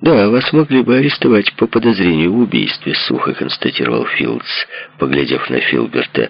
«Да, вас могли бы арестовать по подозрению в убийстве», — сухо констатировал Филдс, поглядев на Филберта.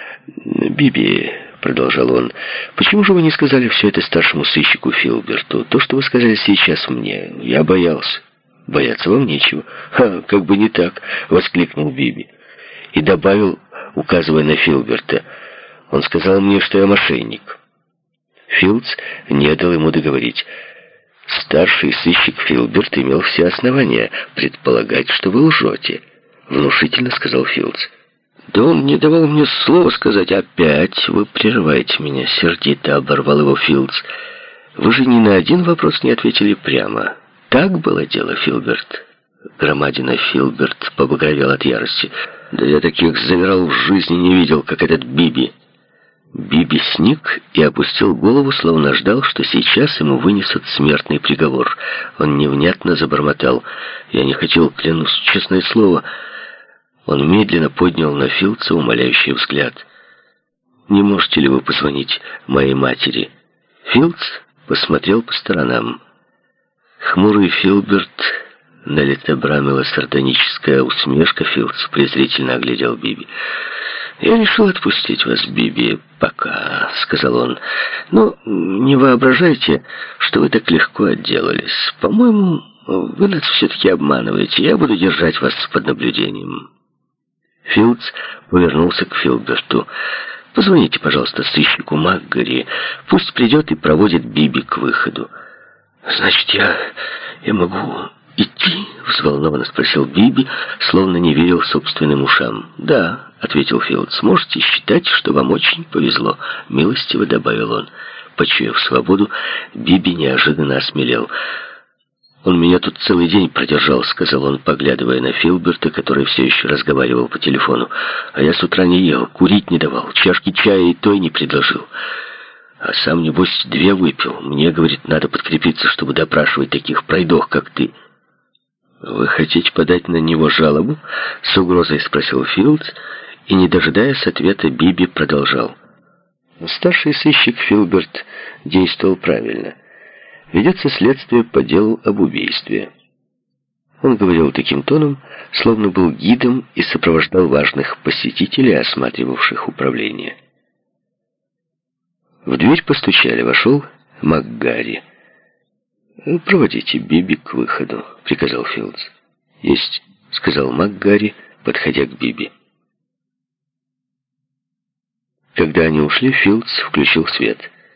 «Биби», — продолжал он, — «почему же вы не сказали все это старшему сыщику Филберту? То, что вы сказали сейчас мне, я боялся». «Бояться вам нечего». «Ха, как бы не так», — воскликнул Биби. И добавил, указывая на Филберта: «Он сказал мне, что я мошенник». Филдс не дал ему договорить. «Старший сыщик Филберт имел все основания предполагать, что вы лжете», — внушительно сказал Филдс. «Да он не давал мне слова сказать». «Опять вы прерываете меня», — сердито оборвал его Филдс. «Вы же ни на один вопрос не ответили прямо. Так было дело, Филберт?» Громадина Филберт побагровел от ярости. «Да я таких замирал в жизни не видел, как этот Биби». Биби сник и опустил голову, словно ждал, что сейчас ему вынесут смертный приговор. Он невнятно забормотал: «Я не хотел, клянусь, честное слово». Он медленно поднял на Филдса умоляющий взгляд. «Не можете ли вы позвонить моей матери?» Филдс посмотрел по сторонам. Хмурый Филберт, на лице Брамела сардоническая усмешка. Филдс презрительно оглядел Биби. «Я решил отпустить вас, Биби, пока», — сказал он. «Но не воображайте, что вы так легко отделались. По-моему, вы нас все-таки обманываете. Я буду держать вас под наблюдением». Филдс повернулся к Филберту. «Позвоните, пожалуйста, сыщику МакГари. Пусть придет и проводит Биби к выходу». «Значит, я могу идти?» — взволнованно спросил Биби, словно не верил собственным ушам. «Да», — ответил Филдс, — «можете считать, что вам очень повезло», — милостиво добавил он. Почуяв свободу, Биби неожиданно осмелел. «Он меня тут целый день продержал», — сказал он, поглядывая на Филберта, который все еще разговаривал по телефону. «А я с утра не ел, курить не давал, чашки чая и той не предложил. А сам, небось, 2 выпил. Мне, говорит, надо подкрепиться, чтобы допрашивать таких пройдох, как ты». «Вы хотите подать на него жалобу?» — с угрозой спросил Филдс, и, не дожидаясь ответа, Биби продолжал. Старший сыщик Филберт действовал правильно. Ведется следствие по делу об убийстве. Он говорил таким тоном, словно был гидом и сопровождал важных посетителей, осматривавших управление. В дверь постучали. Вошел МакГари. «Проводите Биби к выходу», — приказал Филдс. «Есть», — сказал МакГари, подходя к Биби. Когда они ушли, Филдс включил свет.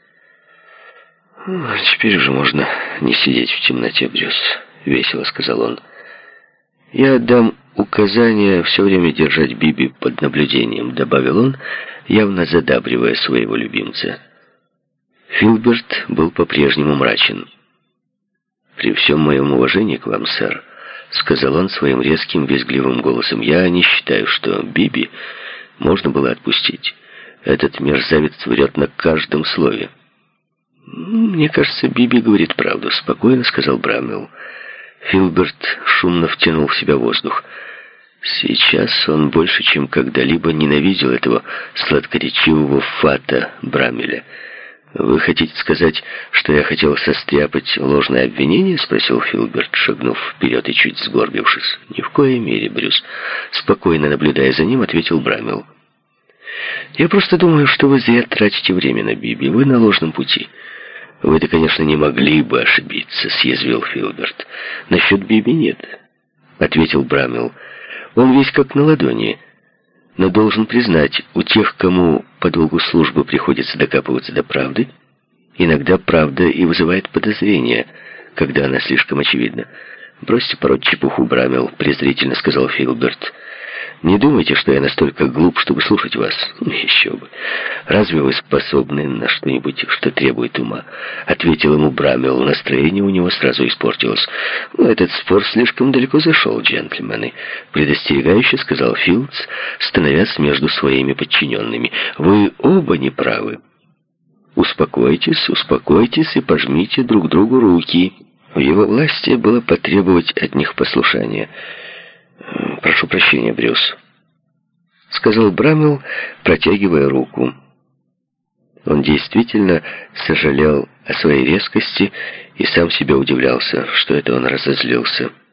«Теперь уже можно не сидеть в темноте, Брюс», — весело сказал он. «Я отдам указание все время держать Биби под наблюдением», — добавил он, явно задабривая своего любимца. Филберт был по-прежнему мрачен. «При всем моем уважении к вам, сэр», — сказал он своим резким, визгливым голосом, — «я не считаю, что Биби можно было отпустить. Этот мерзавец врет на каждом слове». «Мне кажется, Биби говорит правду», — спокойно сказал Брамвелл. Филберт шумно втянул в себя воздух. Сейчас он больше, чем когда-либо, ненавидел этого сладкоречивого фата Брамеля. «Вы хотите сказать, что я хотел состряпать ложное обвинение?» — спросил Филберт, шагнув вперед и чуть сгорбившись. «Ни в коей мере, Брюс», — спокойно наблюдая за ним, ответил Брамвелл. «Я просто думаю, что вы зря тратите время на Биби. Вы на ложном пути». «Вы-то, конечно, не могли бы ошибиться», — съязвил Филберт. «Насчет Биби нет», — ответил Брамвелл. «Он весь как на ладони. Но должен признать, у тех, кому по долгу службы приходится докапываться до правды, иногда правда и вызывает подозрения, когда она слишком очевидна». «Бросьте пороть чепуху, Брамвелл», — презрительно сказал Филберт. «Не думайте, что я настолько глуп, чтобы слушать вас. Еще бы. Разве вы способны на что-нибудь, что требует ума?» Ответил ему Брамвелл. Настроение у него сразу испортилось. «Этот спор слишком далеко зашел, джентльмены», — предостерегающе сказал Филдс, становясь между своими подчиненными. «Вы оба неправы. Успокойтесь, успокойтесь и пожмите друг другу руки». В его власти было потребовать от них послушания. «Прошу прощения, Брюс», — сказал Брамвелл, протягивая руку. Он действительно сожалел о своей резкости и сам себе удивлялся, что это он разозлился.